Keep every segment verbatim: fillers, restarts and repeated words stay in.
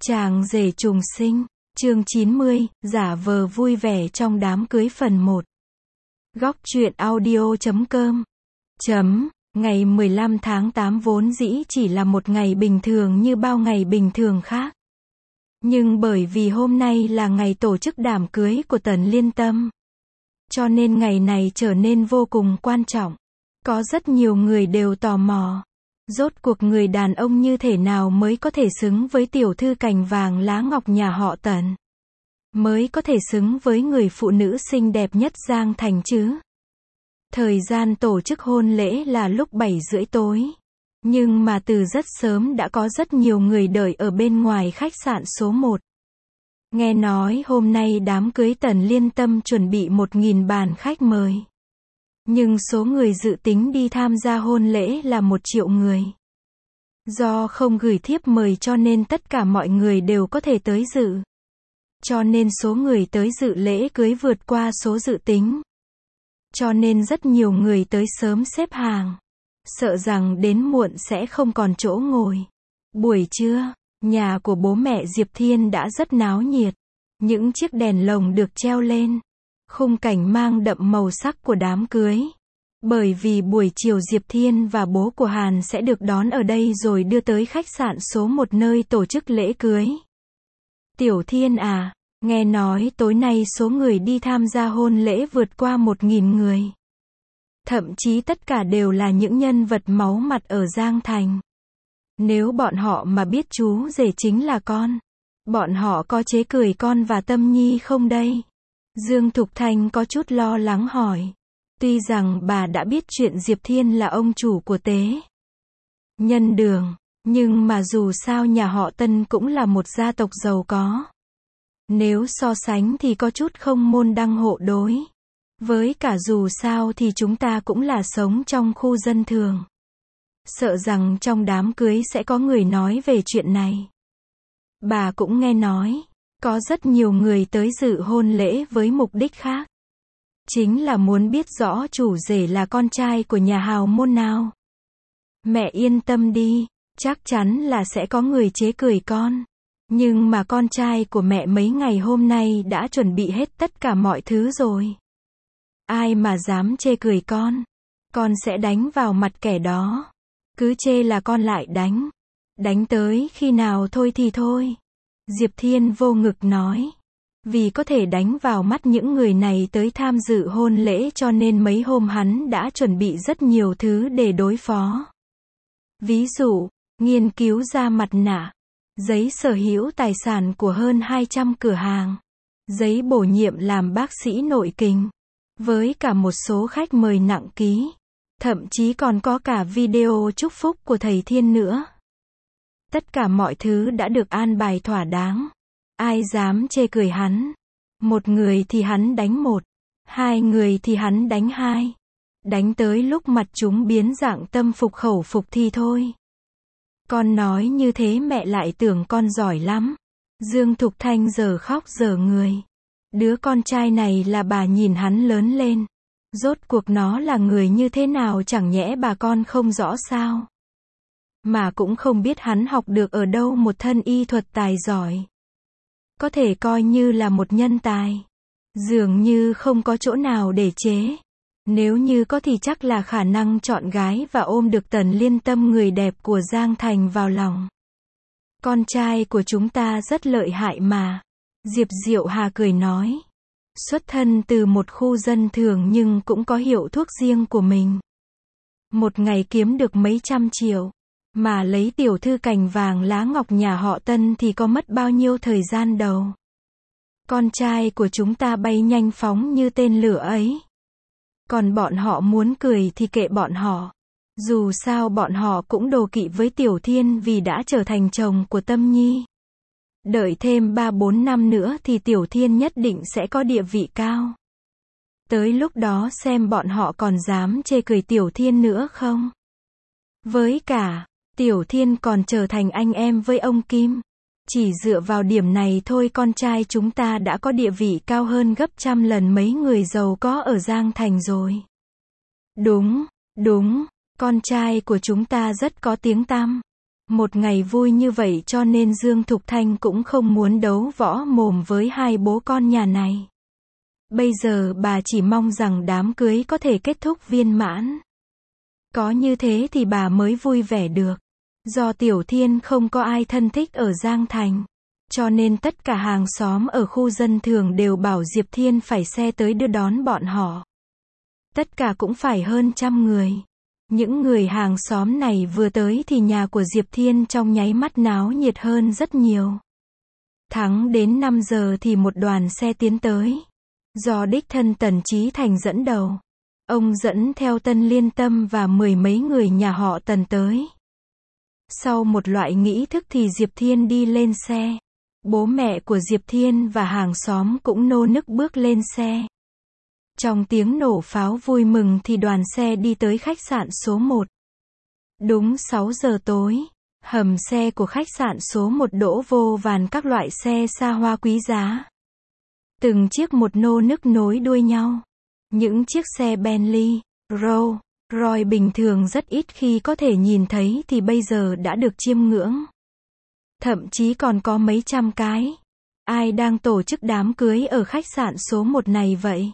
Chàng rể trùng sinh, chương chín mươi, giả vờ vui vẻ trong đám cưới phần một. Góc truyện audio chấm com. Chấm, ngày mười lăm tháng tám vốn dĩ chỉ là một ngày bình thường như bao ngày bình thường khác. Nhưng bởi vì hôm nay là ngày tổ chức đám cưới của Tần Liên Tâm, cho nên ngày này trở nên vô cùng quan trọng. Có rất nhiều người đều tò mò. Rốt cuộc người đàn ông như thế nào mới có thể xứng với tiểu thư cành vàng lá ngọc nhà họ Tần? Mới có thể xứng với người phụ nữ xinh đẹp nhất Giang Thành chứ? Thời gian tổ chức hôn lễ là lúc bảy rưỡi tối. Nhưng mà từ rất sớm đã có rất nhiều người đợi ở bên ngoài khách sạn số một. Nghe nói hôm nay đám cưới Tần Liên Tâm chuẩn bị một nghìn bàn khách mời. Nhưng số người dự tính đi tham gia hôn lễ là một triệu người. Do không gửi thiếp mời cho nên tất cả mọi người đều có thể tới dự. Cho nên số người tới dự lễ cưới vượt qua số dự tính. Cho nên rất nhiều người tới sớm xếp hàng. Sợ rằng đến muộn sẽ không còn chỗ ngồi. Buổi trưa, nhà của bố mẹ Diệp Thiên đã rất náo nhiệt. Những chiếc đèn lồng được treo lên. Khung cảnh mang đậm màu sắc của đám cưới. Bởi vì buổi chiều Diệp Thiên và bố của Hàn sẽ được đón ở đây rồi đưa tới khách sạn số một nơi tổ chức lễ cưới. Tiểu Thiên à, nghe nói tối nay số người đi tham gia hôn lễ vượt qua một nghìn người. Thậm chí tất cả đều là những nhân vật máu mặt ở Giang Thành. Nếu bọn họ mà biết chú rể chính là con, bọn họ có chế cười con và Tâm Nhi không đây? Dương Thục Thanh có chút lo lắng hỏi. Tuy rằng bà đã biết chuyện Diệp Thiên là ông chủ của Tế Nhân Đường, nhưng mà dù sao nhà họ Tân cũng là một gia tộc giàu có. Nếu so sánh thì có chút không môn đăng hộ đối. Với cả dù sao thì chúng ta cũng là sống trong khu dân thường. Sợ rằng trong đám cưới sẽ có người nói về chuyện này. Bà cũng nghe nói. Có rất nhiều người tới dự hôn lễ với mục đích khác. Chính là muốn biết rõ chủ rể là con trai của nhà hào môn nào. Mẹ yên tâm đi, chắc chắn là sẽ có người chế cười con. Nhưng mà con trai của mẹ mấy ngày hôm nay đã chuẩn bị hết tất cả mọi thứ rồi. Ai mà dám chê cười con, con sẽ đánh vào mặt kẻ đó. Cứ chê là con lại đánh. Đánh tới khi nào thôi thì thôi. Diệp Thiên vô ngực nói. Vì có thể đánh vào mắt những người này tới tham dự hôn lễ cho nên mấy hôm hắn đã chuẩn bị rất nhiều thứ để đối phó. Ví dụ, nghiên cứu ra mặt nạ, giấy sở hữu tài sản của hơn hai trăm cửa hàng, giấy bổ nhiệm làm bác sĩ nội kình, với cả một số khách mời nặng ký, thậm chí còn có cả video chúc phúc của thầy Thiên nữa. Tất cả mọi thứ đã được an bài thỏa đáng. Ai dám chê cười hắn? Một người thì hắn đánh một, hai người thì hắn đánh hai. Đánh tới lúc mặt chúng biến dạng tâm phục khẩu phục thì thôi. Con nói như thế mẹ lại tưởng con giỏi lắm. Dương Thục Thanh giờ khóc giờ người. Đứa con trai này là bà nhìn hắn lớn lên. Rốt cuộc nó là người như thế nào chẳng nhẽ bà con không rõ sao? Mà cũng không biết hắn học được ở đâu một thân y thuật tài giỏi. Có thể coi như là một nhân tài. Dường như không có chỗ nào để chế. Nếu như có thì chắc là khả năng chọn gái và ôm được Tần Liên Tâm người đẹp của Giang Thành vào lòng. Con trai của chúng ta rất lợi hại mà. Diệp Diệu Hà cười nói. Xuất thân từ một khu dân thường nhưng cũng có hiệu thuốc riêng của mình. Một ngày kiếm được mấy trăm triệu. Mà lấy tiểu thư cành vàng lá ngọc nhà họ Tân thì có mất bao nhiêu thời gian đâu. Con trai của chúng ta bay nhanh phóng như tên lửa ấy. Còn bọn họ muốn cười thì kệ bọn họ. Dù sao bọn họ cũng đố kỵ với Tiểu Thiên vì đã trở thành chồng của Tâm Nhi. Đợi thêm ba bốn năm nữa thì Tiểu Thiên nhất định sẽ có địa vị cao. Tới lúc đó xem bọn họ còn dám chê cười Tiểu Thiên nữa không? Với cả, Tiểu Thiên còn trở thành anh em với ông Kim. Chỉ dựa vào điểm này thôi con trai chúng ta đã có địa vị cao hơn gấp trăm lần mấy người giàu có ở Giang Thành rồi. Đúng, đúng, con trai của chúng ta rất có tiếng tăm. Một ngày vui như vậy cho nên Dương Thục Thanh cũng không muốn đấu võ mồm với hai bố con nhà này. Bây giờ bà chỉ mong rằng đám cưới có thể kết thúc viên mãn. Có như thế thì bà mới vui vẻ được. Do Tiểu Thiên không có ai thân thích ở Giang Thành, cho nên tất cả hàng xóm ở khu dân thường đều bảo Diệp Thiên phải xe tới đưa đón bọn họ. Tất cả cũng phải hơn trăm người. Những người hàng xóm này vừa tới thì nhà của Diệp Thiên trong nháy mắt náo nhiệt hơn rất nhiều. Thắng đến năm giờ thì một đoàn xe tiến tới. Do đích thân Tần Chí Thành dẫn đầu. Ông dẫn theo Tân Liên Tâm và mười mấy người nhà họ Tần tới. Sau một loại nghi thức thì Diệp Thiên đi lên xe. Bố mẹ của Diệp Thiên và hàng xóm cũng nô nức bước lên xe. Trong tiếng nổ pháo vui mừng thì đoàn xe đi tới khách sạn số một. Đúng sáu giờ tối, hầm xe của khách sạn số một đỗ vô vàn các loại xe xa hoa quý giá. Từng chiếc một nô nức nối đuôi nhau. Những chiếc xe Bentley, Rolls Royce bình thường rất ít khi có thể nhìn thấy thì bây giờ đã được chiêm ngưỡng. Thậm chí còn có mấy trăm cái. Ai đang tổ chức đám cưới ở khách sạn số một này vậy?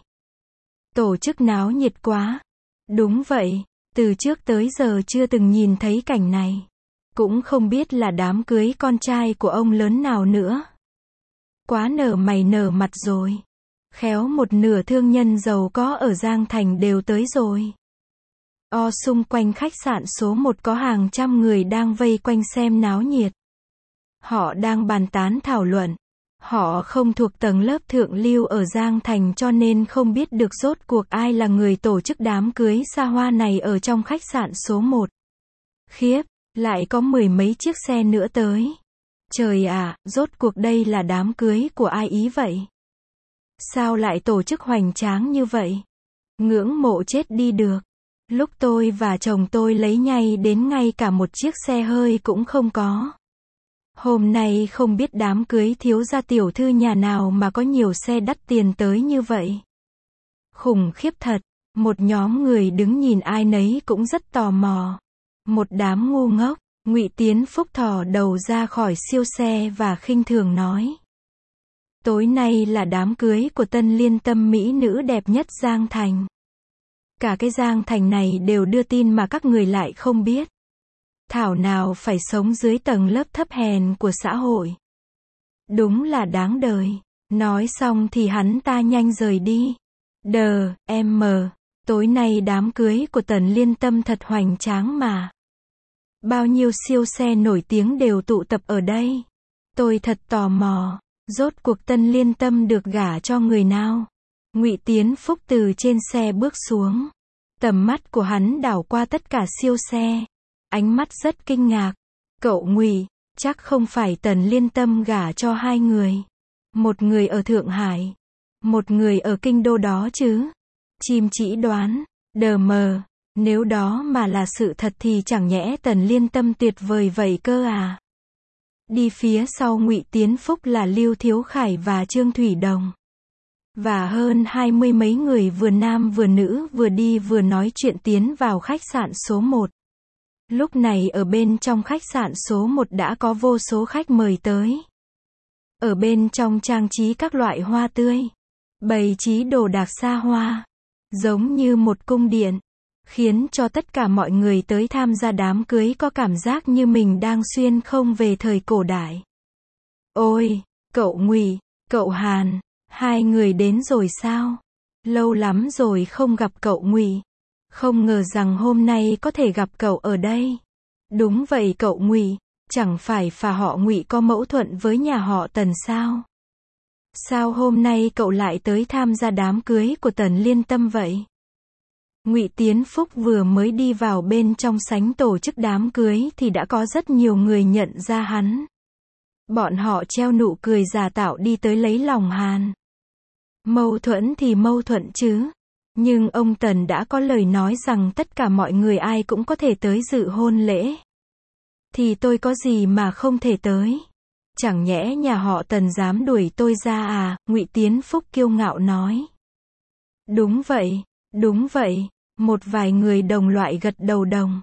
Tổ chức náo nhiệt quá. Đúng vậy, từ trước tới giờ chưa từng nhìn thấy cảnh này. Cũng không biết là đám cưới con trai của ông lớn nào nữa. Quá nở mày nở mặt rồi. Khéo một nửa thương nhân giàu có ở Giang Thành đều tới rồi. O xung quanh khách sạn số một có hàng trăm người đang vây quanh xem náo nhiệt. Họ đang bàn tán thảo luận. Họ không thuộc tầng lớp thượng lưu ở Giang Thành cho nên không biết được rốt cuộc ai là người tổ chức đám cưới xa hoa này ở trong khách sạn số một. Khiếp, lại có mười mấy chiếc xe nữa tới. Trời ạ, rốt cuộc đây là đám cưới của ai ý vậy? Sao lại tổ chức hoành tráng như vậy? Ngưỡng mộ chết đi được. Lúc tôi và chồng tôi lấy nhay đến ngay cả một chiếc xe hơi cũng không có. Hôm nay không biết đám cưới thiếu gia tiểu thư nhà nào mà có nhiều xe đắt tiền tới như vậy. Khủng khiếp thật, một nhóm người đứng nhìn ai nấy cũng rất tò mò. Một đám ngu ngốc, Ngụy Tiến Phúc thò đầu ra khỏi siêu xe và khinh thường nói. Tối nay là đám cưới của Tân Liên Tâm mỹ nữ đẹp nhất Giang Thành. Cả cái Giang Thành này đều đưa tin mà các người lại không biết. Thảo nào phải sống dưới tầng lớp thấp hèn của xã hội. Đúng là đáng đời. Nói xong thì hắn ta nhanh rời đi. Đờ, em mờ. Tối nay đám cưới của Tần Liên Tâm thật hoành tráng mà. Bao nhiêu siêu xe nổi tiếng đều tụ tập ở đây. Tôi thật tò mò. Rốt cuộc Tân Liên Tâm được gả cho người nào? Ngụy Tiến Phúc từ trên xe bước xuống. Tầm mắt của hắn đảo qua tất cả siêu xe. Ánh mắt rất kinh ngạc. Cậu Ngụy, chắc không phải Tần Liên Tâm gả cho hai người. Một người ở Thượng Hải. Một người ở Kinh Đô đó chứ. Chim chỉ đoán. Đờ mờ. Nếu đó mà là sự thật thì chẳng nhẽ Tần Liên Tâm tuyệt vời vậy cơ à. Đi phía sau Ngụy Tiến Phúc là Lưu Thiếu Khải và Trương Thủy Đồng. Và hơn hai mươi mấy người vừa nam vừa nữ vừa đi vừa nói chuyện tiến vào khách sạn số một. Lúc này ở bên trong khách sạn số một đã có vô số khách mời tới. Ở bên trong trang trí các loại hoa tươi. Bày trí đồ đạc xa hoa. Giống như một cung điện. Khiến cho tất cả mọi người tới tham gia đám cưới có cảm giác như mình đang xuyên không về thời cổ đại. Ôi, cậu Ngụy, cậu Hàn, hai người đến rồi sao? Lâu lắm rồi không gặp cậu Ngụy. Không ngờ rằng hôm nay có thể gặp cậu ở đây. Đúng vậy cậu Ngụy, chẳng phải phà họ Ngụy có mâu thuẫn với nhà họ Tần sao? Sao hôm nay cậu lại tới tham gia đám cưới của Tần Liên Tâm vậy? Ngụy Tiến Phúc vừa mới đi vào bên trong sảnh tổ chức đám cưới thì đã có rất nhiều người nhận ra hắn. Bọn họ treo nụ cười giả tạo đi tới lấy lòng Hàn. Mâu thuẫn thì mâu thuẫn chứ. Nhưng ông Tần đã có lời nói rằng tất cả mọi người ai cũng có thể tới dự hôn lễ. Thì tôi có gì mà không thể tới. Chẳng nhẽ nhà họ Tần dám đuổi tôi ra à, Ngụy Tiến Phúc kiêu ngạo nói. Đúng vậy, đúng vậy, một vài người đồng loại gật đầu đồng.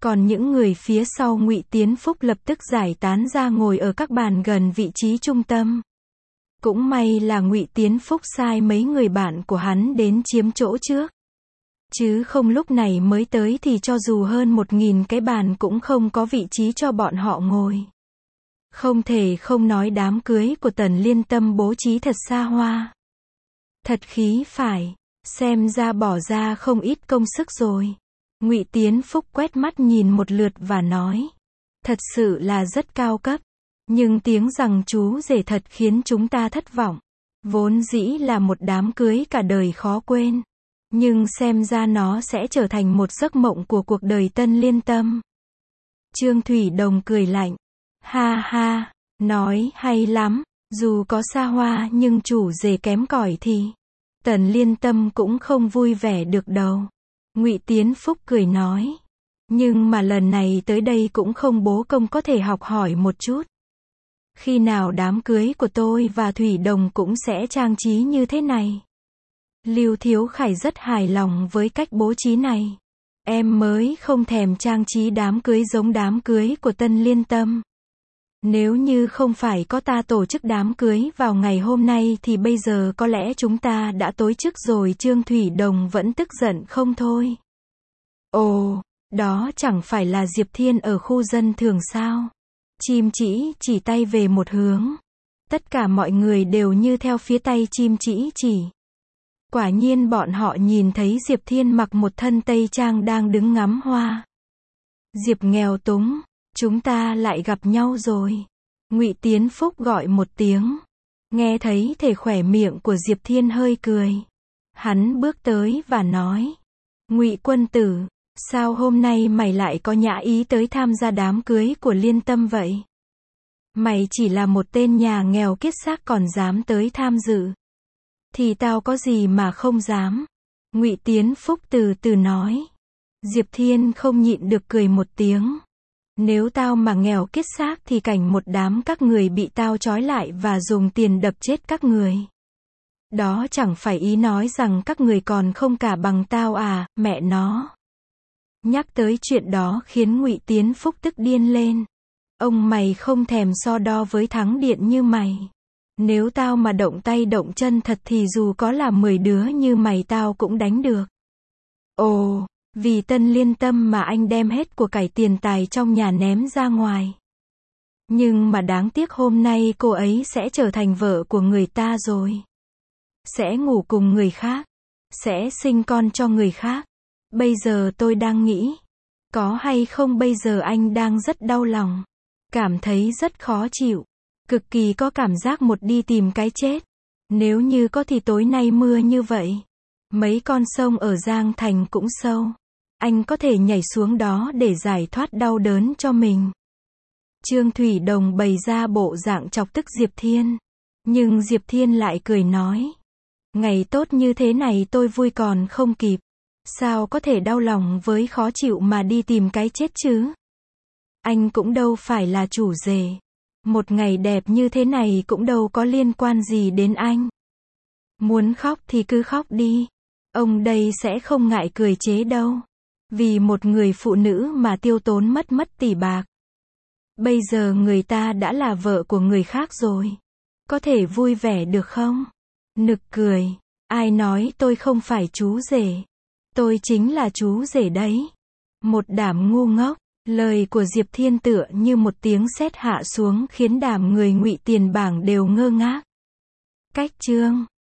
Còn những người phía sau Ngụy Tiến Phúc lập tức giải tán ra ngồi ở các bàn gần vị trí trung tâm. Cũng may là Ngụy Tiến Phúc sai mấy người bạn của hắn đến chiếm chỗ trước. Chứ không lúc này mới tới thì cho dù hơn một nghìn cái bàn cũng không có vị trí cho bọn họ ngồi. Không thể không nói đám cưới của Tần Liên Tâm bố trí thật xa hoa. Thật khí phải, xem ra bỏ ra không ít công sức rồi. Ngụy Tiến Phúc quét mắt nhìn một lượt và nói. Thật sự là rất cao cấp. Nhưng tiếng rằng chú rể thật khiến chúng ta thất vọng. Vốn dĩ là một đám cưới cả đời khó quên. Nhưng xem ra nó sẽ trở thành một giấc mộng của cuộc đời Tân Liên Tâm. Trương Thủy Đồng cười lạnh. Ha ha, nói hay lắm, dù có xa hoa nhưng chủ rể kém cỏi thì Tần Liên Tâm cũng không vui vẻ được đâu. Ngụy Tiến Phúc cười nói. Nhưng mà lần này tới đây cũng không bố công có thể học hỏi một chút. Khi nào đám cưới của tôi và Thủy Đồng cũng sẽ trang trí như thế này. Lưu Thiếu Khải rất hài lòng với cách bố trí này. Em mới không thèm trang trí đám cưới giống đám cưới của Tân Liên Tâm. Nếu như không phải có ta tổ chức đám cưới vào ngày hôm nay thì bây giờ có lẽ chúng ta đã tối chức rồi. Trương Thủy Đồng vẫn tức giận không thôi. Ồ, đó chẳng phải là Diệp Thiên ở khu dân thường sao? Chim chỉ chỉ tay về một hướng. Tất cả mọi người đều như theo phía tay chim chỉ chỉ. Quả nhiên bọn họ nhìn thấy Diệp Thiên mặc một thân tây trang đang đứng ngắm hoa. Diệp nghèo túng, chúng ta lại gặp nhau rồi. Ngụy Tiến Phúc gọi một tiếng. Nghe thấy thể khỏe miệng của Diệp Thiên hơi cười. Hắn bước tới và nói. Ngụy quân tử, sao hôm nay mày lại có nhã ý tới tham gia đám cưới của Liên Tâm vậy? Mày chỉ là một tên nhà nghèo kiết xác còn dám tới tham dự. Thì tao có gì mà không dám. Ngụy Tiến Phúc từ từ nói. Diệp Thiên không nhịn được cười một tiếng. Nếu tao mà nghèo kiết xác thì cảnh một đám các người bị tao trói lại và dùng tiền đập chết các người. Đó chẳng phải ý nói rằng các người còn không cả bằng tao à, mẹ nó. Nhắc tới chuyện đó khiến Ngụy Tiến Phúc tức điên lên. Ông mày không thèm so đo với thắng điện như mày. Nếu tao mà động tay động chân thật thì dù có là mười đứa như mày tao cũng đánh được. Ồ, vì Tân Liên Tâm mà anh đem hết của cải tiền tài trong nhà ném ra ngoài. Nhưng mà đáng tiếc hôm nay cô ấy sẽ trở thành vợ của người ta rồi. Sẽ ngủ cùng người khác. Sẽ sinh con cho người khác. Bây giờ tôi đang nghĩ. Có hay không bây giờ anh đang rất đau lòng. Cảm thấy rất khó chịu. Cực kỳ có cảm giác một đi tìm cái chết. Nếu như có thì tối nay mưa như vậy. Mấy con sông ở Giang Thành cũng sâu. Anh có thể nhảy xuống đó để giải thoát đau đớn cho mình. Trương Thủy Đồng bày ra bộ dạng chọc tức Diệp Thiên. Nhưng Diệp Thiên lại cười nói. Ngày tốt như thế này tôi vui còn không kịp. Sao có thể đau lòng với khó chịu mà đi tìm cái chết chứ? Anh cũng đâu phải là chủ rể. Một ngày đẹp như thế này cũng đâu có liên quan gì đến anh. Muốn khóc thì cứ khóc đi. Ông đây sẽ không ngại cười chế đâu. Vì một người phụ nữ mà tiêu tốn mất mất tỷ bạc. Bây giờ người ta đã là vợ của người khác rồi. Có thể vui vẻ được không? Nực cười. Ai nói tôi không phải chú rể? Tôi chính là chú rể đấy. Một đám ngu ngốc. Lời của Diệp Thiên tựa như một tiếng sét hạ xuống khiến đám người Ngụy Tiền Bảng đều ngơ ngác. Cách chương